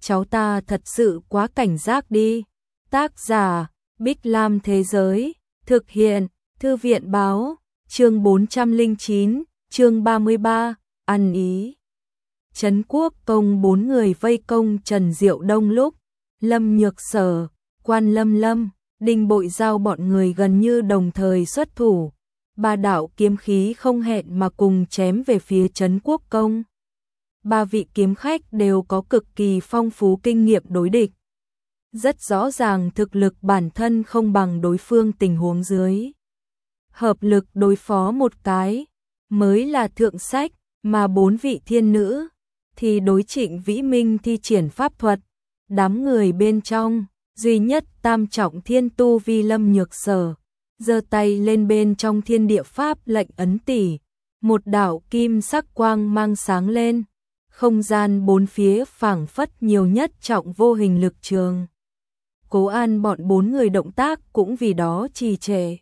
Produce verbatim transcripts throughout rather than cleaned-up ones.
cháu ta thật sự quá cảnh giác đi. Tác giả, Bích Lam Thế Giới, thực hiện, Thư viện Báo, chương bốn trăm lẻ chín, chương ba mươi ba, ăn ý. Trấn Quốc Công bốn người vây công Trần Diệu Đông lúc, Lâm Nhược Sở, Quan Lâm Lâm, Đinh Bội Giao bọn người gần như đồng thời xuất thủ. Ba đạo kiếm khí không hẹn mà cùng chém về phía Trấn Quốc Công. Ba vị kiếm khách đều có cực kỳ phong phú kinh nghiệm đối địch. Rất rõ ràng thực lực bản thân không bằng đối phương tình huống dưới. Hợp lực đối phó một cái, mới là thượng sách, mà bốn vị thiên nữ, thì đối Trịnh Vĩ Minh thi triển pháp thuật. Đám người bên trong, duy nhất tam trọng thiên tu vi Lâm Nhược Sở, giơ tay lên bên trong thiên địa pháp lệnh ấn tỷ, một đạo kim sắc quang mang sáng lên, không gian bốn phía phảng phất nhiều nhất trọng vô hình lực trường. Cố An bọn bốn người động tác cũng vì đó trì trệ.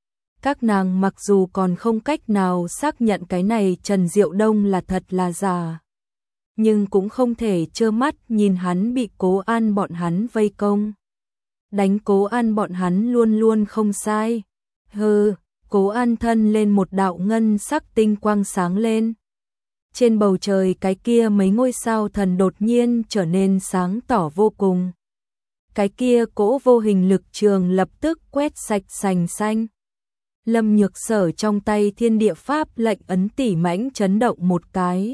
Các nàng mặc dù còn không cách nào xác nhận cái này Trần Diệu Đông là thật là giả, nhưng cũng không thể trơ mắt nhìn hắn bị Cố An bọn hắn vây công. Đánh Cố An bọn hắn luôn luôn không sai. Hừ, Cố An thân lên một đạo ngân sắc tinh quang sáng lên. Trên bầu trời cái kia mấy ngôi sao thần đột nhiên trở nên sáng tỏ vô cùng. Cái kia cỗ vô hình lực trường lập tức quét sạch sành xanh. Lâm Nhược Sở trong tay thiên địa pháp lệnh ấn tỉ mãnh chấn động một cái.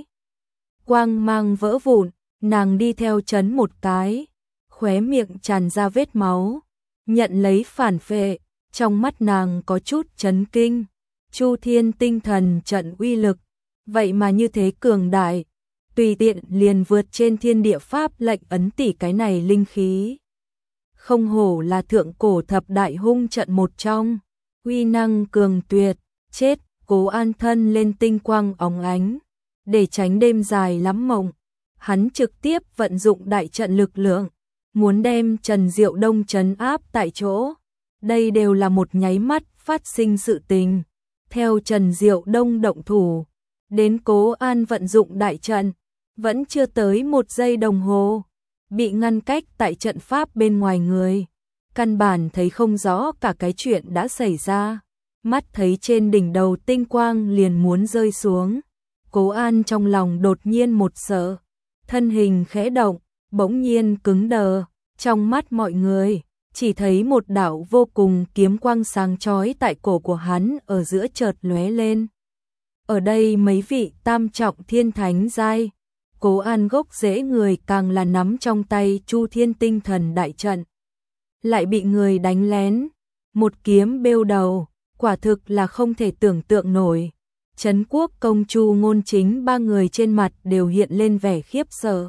Quang mang vỡ vụn, nàng đi theo chấn một cái, khóe miệng tràn ra vết máu, nhận lấy phản phệ, trong mắt nàng có chút chấn kinh. Chu Thiên tinh thần trận uy lực, vậy mà như thế cường đại, tùy tiện liền vượt trên thiên địa pháp lệnh ấn tỉ cái này linh khí. Không hổ là thượng cổ thập đại hung trận một trong, uy năng cường tuyệt. Chết. Cố An thân lên tinh quang óng ánh, để tránh đêm dài lắm mộng, hắn trực tiếp vận dụng đại trận lực lượng, muốn đem Trần Diệu Đông trấn áp tại chỗ. Đây đều là một nháy mắt phát sinh sự tình. Theo Trần Diệu Đông động thủ, đến Cố An vận dụng đại trận, vẫn chưa tới một giây đồng hồ, bị ngăn cách tại trận pháp bên ngoài người. Căn bản thấy không rõ cả cái chuyện đã xảy ra, mắt thấy trên đỉnh đầu tinh quang liền muốn rơi xuống. Cố An trong lòng đột nhiên một sợ, thân hình khẽ động, bỗng nhiên cứng đờ. Trong mắt mọi người, chỉ thấy một đạo vô cùng kiếm quang sáng chói tại cổ của hắn ở giữa chợt lóe lên. Ở đây mấy vị tam trọng thiên thánh giai, Cố An gốc rễ người càng là nắm trong tay Chu Thiên tinh thần đại trận. Lại bị người đánh lén, một kiếm bêu đầu, quả thực là không thể tưởng tượng nổi. Trấn Quốc Công Chu Ngôn Chính ba người trên mặt đều hiện lên vẻ khiếp sợ.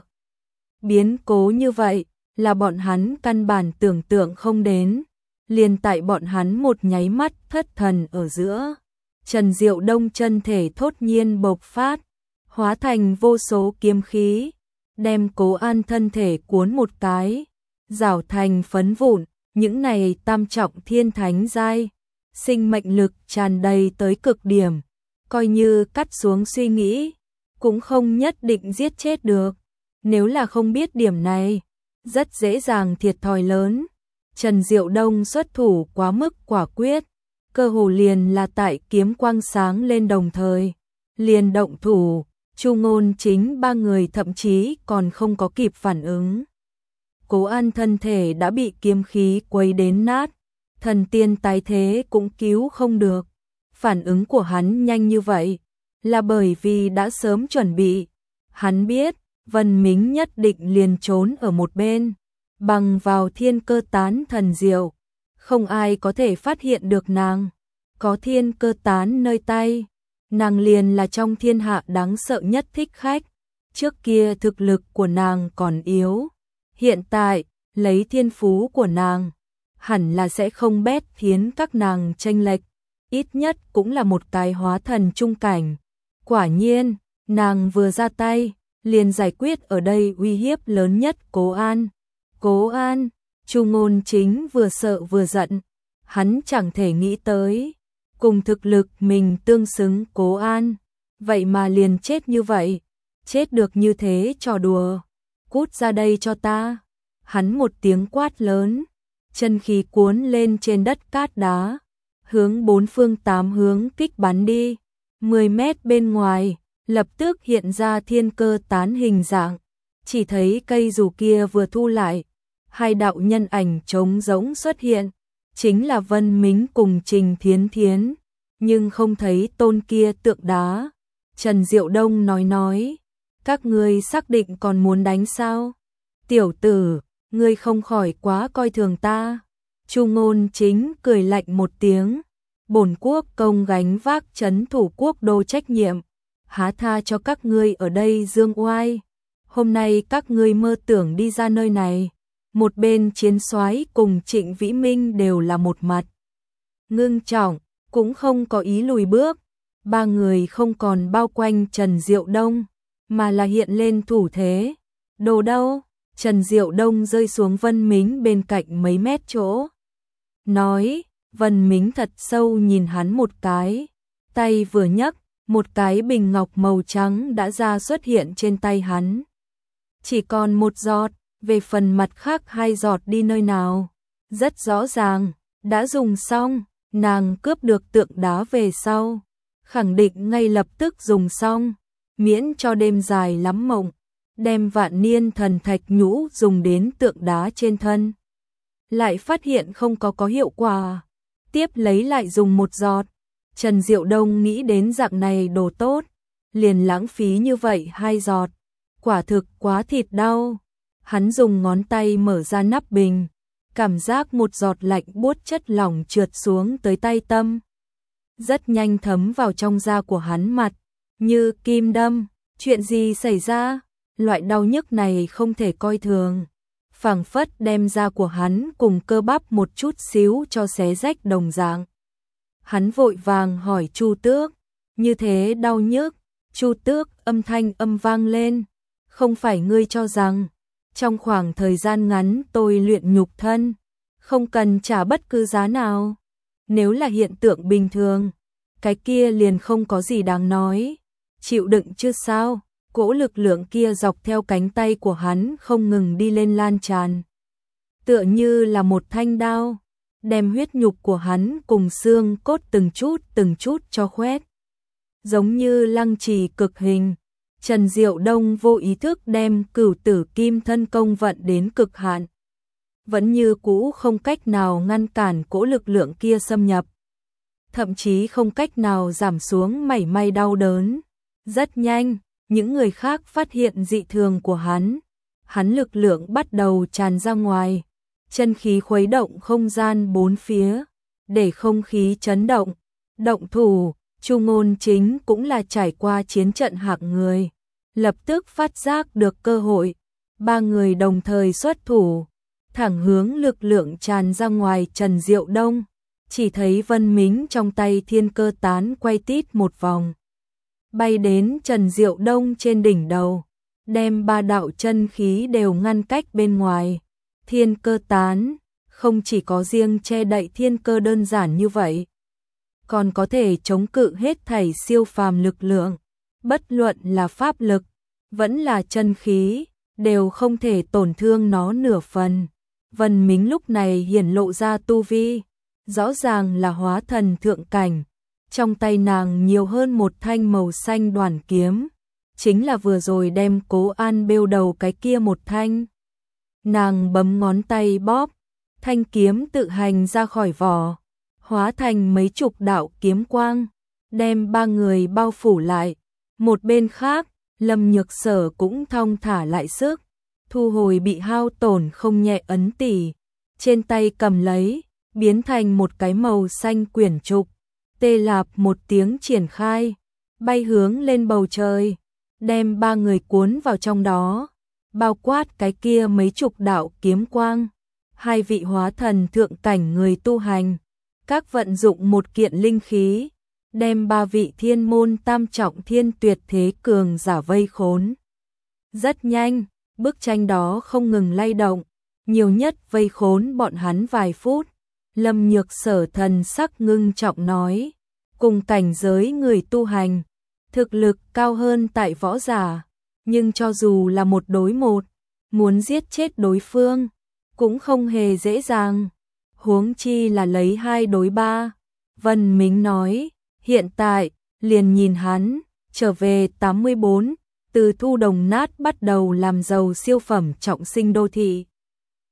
Biến cố như vậy, là bọn hắn căn bản tưởng tượng không đến. Liền tại bọn hắn một nháy mắt thất thần ở giữa, Trần Diệu Đông chân thể thốt nhiên bộc phát, hóa thành vô số kiếm khí, đem Cố An thân thể cuốn một cái, rảo thành phấn vụn. Những này tam trọng thiên thánh giai, sinh mệnh lực tràn đầy tới cực điểm, coi như cắt xuống suy nghĩ, cũng không nhất định giết chết được. Nếu là không biết điểm này, rất dễ dàng thiệt thòi lớn. Trần Diệu Đông xuất thủ quá mức quả quyết, cơ hồ liền là tại kiếm quang sáng lên đồng thời, liền động thủ. Chu Ngôn Chính ba người thậm chí còn không có kịp phản ứng. Cố An thân thể đã bị kiếm khí quấy đến nát, thần tiên tái thế cũng cứu không được. Phản ứng của hắn nhanh như vậy, là bởi vì đã sớm chuẩn bị. Hắn biết, Vân Mính nhất định liền trốn ở một bên, bằng vào thiên cơ tán thần diệu, không ai có thể phát hiện được nàng. Có thiên cơ tán nơi tay, nàng liền là trong thiên hạ đáng sợ nhất thích khách. Trước kia thực lực của nàng còn yếu, hiện tại, lấy thiên phú của nàng, hẳn là sẽ không bét khiến các nàng chênh lệch, ít nhất cũng là một cái hóa thần trung cảnh. Quả nhiên, nàng vừa ra tay, liền giải quyết ở đây uy hiếp lớn nhất Cố An. Cố An, Chu Ngôn Chính vừa sợ vừa giận, hắn chẳng thể nghĩ tới, cùng thực lực mình tương xứng Cố An, vậy mà liền chết như vậy, chết được như thế trò đùa. cút ra đây cho ta. Hắn một tiếng quát lớn, chân khí cuốn lên trên đất cát đá, hướng bốn phương tám hướng kích bắn đi. mười mét bên ngoài, lập tức hiện ra thiên cơ tán hình dạng, chỉ thấy cây dù kia vừa thu lại, hai đạo nhân ảnh trống rỗng xuất hiện, chính là Vân Mính cùng Trình Thiến Thiến, nhưng không thấy tôn kia tượng đá. Trần Diệu Đông nói nói, các ngươi xác định còn muốn đánh sao? Tiểu tử, ngươi không khỏi quá coi thường ta. Chu Ngôn Chính cười lạnh một tiếng, bổn quốc công gánh vác trấn thủ quốc đô trách nhiệm, há tha cho các ngươi ở đây dương oai. Hôm nay các ngươi mơ tưởng đi ra nơi này. Một bên Chiến Soái cùng Trịnh Vĩ Minh đều là một mặt ngưng trọng, cũng không có ý lùi bước. Ba người không còn bao quanh Trần Diệu Đông, mà là hiện lên thủ thế. Đồ đâu? Trần Diệu Đông rơi xuống Vân Mính bên cạnh mấy mét chỗ. Nói, Vân Mính thật sâu nhìn hắn một cái, tay vừa nhấc, một cái bình ngọc màu trắng đã ra xuất hiện trên tay hắn. Chỉ còn một giọt, về phần mặt khác hai giọt đi nơi nào? Rất rõ ràng, đã dùng xong, nàng cướp được tượng đá về sau, khẳng định ngay lập tức dùng xong, miễn cho đêm dài lắm mộng, đem vạn niên thần thạch nhũ dùng đến tượng đá trên thân. Lại phát hiện không có có hiệu quả, tiếp lấy lại dùng một giọt. Trần Diệu Đông nghĩ đến dạng này đồ tốt, liền lãng phí như vậy hai giọt, quả thực quá thịt đau. Hắn dùng ngón tay mở ra nắp bình, cảm giác một giọt lạnh buốt chất lỏng trượt xuống tới tay tâm. Rất nhanh thấm vào trong da của hắn, mặt như kim đâm. Chuyện gì xảy ra? Loại đau nhức này không thể coi thường, phảng phất đem da của hắn cùng cơ bắp một chút xíu cho xé rách đồng dạng. Hắn vội vàng hỏi Chu Tước, như thế đau nhức? Chu Tước âm thanh âm vang lên, không phải ngươi cho rằng trong khoảng thời gian ngắn tôi luyện nhục thân, không cần trả bất cứ giá nào. Nếu là hiện tượng bình thường, cái kia liền không có gì đáng nói. Chịu đựng chứ sao? Cỗ lực lượng kia dọc theo cánh tay của hắn không ngừng đi lên lan tràn, tựa như là một thanh đao, đem huyết nhục của hắn cùng xương cốt từng chút từng chút cho khoét. Giống như lăng trì cực hình, Trần Diệu Đông vô ý thức đem Cửu Tử Kim Thân công vận đến cực hạn, vẫn như cũ không cách nào ngăn cản cỗ lực lượng kia xâm nhập, thậm chí không cách nào giảm xuống mảy may đau đớn. Rất nhanh, những người khác phát hiện dị thường của hắn, hắn lực lượng bắt đầu tràn ra ngoài, chân khí khuấy động không gian bốn phía, để không khí chấn động. Động thủ, Chu Ngôn Chính cũng là trải qua chiến trận hạng người, lập tức phát giác được cơ hội, ba người đồng thời xuất thủ, thẳng hướng lực lượng tràn ra ngoài Trần Diệu Đông. Chỉ thấy Vân Mính trong tay thiên cơ tán quay tít một vòng, bay đến Trần Diệu Đông trên đỉnh đầu, đem ba đạo chân khí đều ngăn cách bên ngoài. Thiên cơ tán không chỉ có riêng che đậy thiên cơ đơn giản như vậy, còn có thể chống cự hết thảy siêu phàm lực lượng, bất luận là pháp lực, vẫn là chân khí, đều không thể tổn thương nó nửa phần. Vân Mính lúc này hiển lộ ra tu vi, rõ ràng là hóa thần thượng cảnh. Trong tay nàng nhiều hơn một thanh màu xanh đoản kiếm, chính là vừa rồi đem Cố An bêu đầu cái kia một thanh. Nàng bấm ngón tay bóp, thanh kiếm tự hành ra khỏi vỏ, hóa thành mấy chục đạo kiếm quang, đem ba người bao phủ lại. Một bên khác, Lâm Nhược Sở cũng thong thả lại sức, thu hồi bị hao tổn không nhẹ ấn tỷ, trên tay cầm lấy, biến thành một cái màu xanh quyển trục. Tê lạp một tiếng triển khai, bay hướng lên bầu trời, đem ba người cuốn vào trong đó, bao quát cái kia mấy chục đạo kiếm quang. Hai vị hóa thần thượng cảnh người tu hành, các vận dụng một kiện linh khí, đem ba vị thiên môn tam trọng thiên tuyệt thế cường giả vây khốn. Rất nhanh, bức tranh đó không ngừng lay động, nhiều nhất vây khốn bọn hắn vài phút. Lâm Nhược Sở thần sắc ngưng trọng nói, cùng cảnh giới người tu hành, thực lực cao hơn tại võ giả, nhưng cho dù là một đối một, muốn giết chết đối phương cũng không hề dễ dàng, huống chi là lấy hai đối ba. Vân Mính nói, hiện tại, liền nhìn hắn, trở về tám mươi bốn, từ thu đồng nát bắt đầu làm giàu siêu phẩm trọng sinh đô thị.